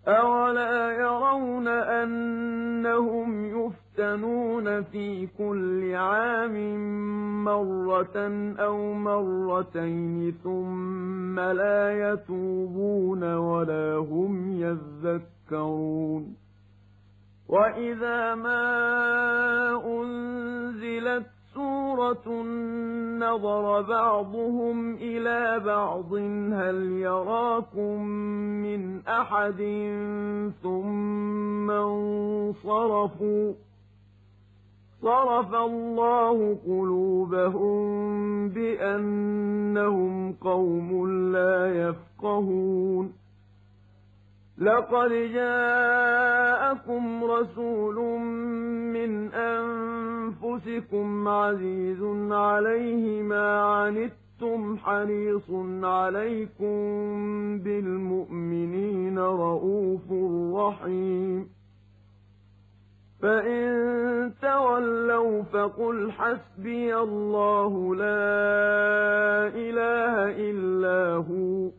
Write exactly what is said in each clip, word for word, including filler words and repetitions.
أَوَلَا يَرَوْنَ أَنَّهُمْ يُفْتَنُونَ فِي كُلِّ عَامٍ مَّرَّةً أَوْ مَرَّتَيْنِ ثُمَّ لَا يَتُوبُونَ وَلَا هُمْ يَذَّكَّرُونَ وَإِذَا مَا أُنزِلَتْ سُورَةٌ نَّظَرَ بَعْضُهُمْ إِلَىٰ بَعْضٍ هَلْ يَرَاكُم مِّنْ أَحَدٍ ثُمَّ انصَرَفُوا ۚ صَرَفَ اللَّهُ قُلُوبَهُم بِأَنَّهُمْ قَوْمٌ لَّا يَفْقَهُونَ لَقَدْ جَاءَكُمْ رَسُولٌ مِّنْ أَنفُسِكُمْ عَزِيزٌ عَلَيْهِ مَا عَنِتُّمْ حَرِيصٌ عَلَيْكُم بِالْمُؤْمِنِينَ رَءُوفٌ رَّحِيمٌ فَإِن تَوَلَّوْا فَقُلْ حَسْبِيَ اللَّهُ لَا إِلَٰهَ إِلَّا هُوَ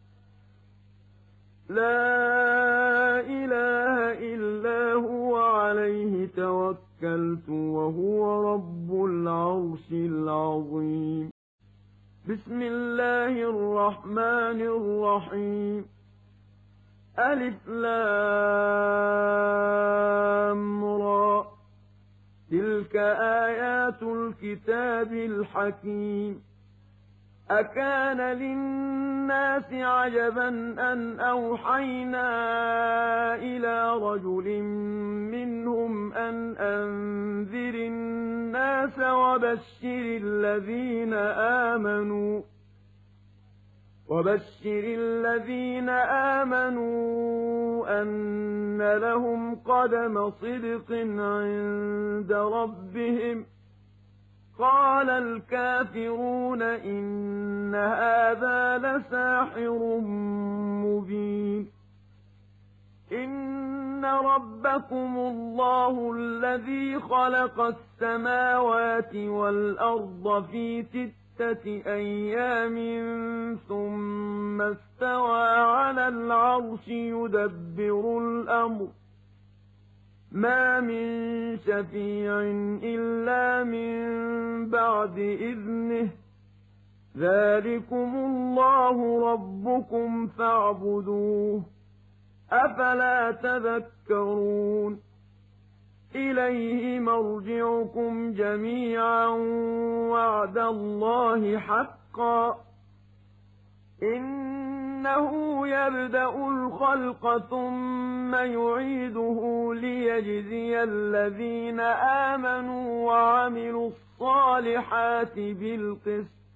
لا إله إلا هو عليه توكلت وهو رب العرش العظيم بسم الله الرحمن الرحيم ألف لام را تلك آيات الكتاب الحكيم أكان للناس عجبا أن أوحينا إلى رجل منهم أن أنذر الناس وبشر الذين آمنوا وبشر الذين آمنوا أن لهم قدم صدق عند ربهم قال الكافرون إن هذا لساحر مبين إن ربكم الله الذي خلق السماوات والأرض في ستة أيام ثم استوى على العرش يدبر الأمر ما من شفيع إلا من بعد إذنه ذلكم الله ربكم فاعبدوه أفلا تذكرون إليه مرجعكم جميعا وعد الله حقا إنه يبدأ الخلق ثم يعيده ليجزي الذين آمنوا وعملوا الصالحات بالقسط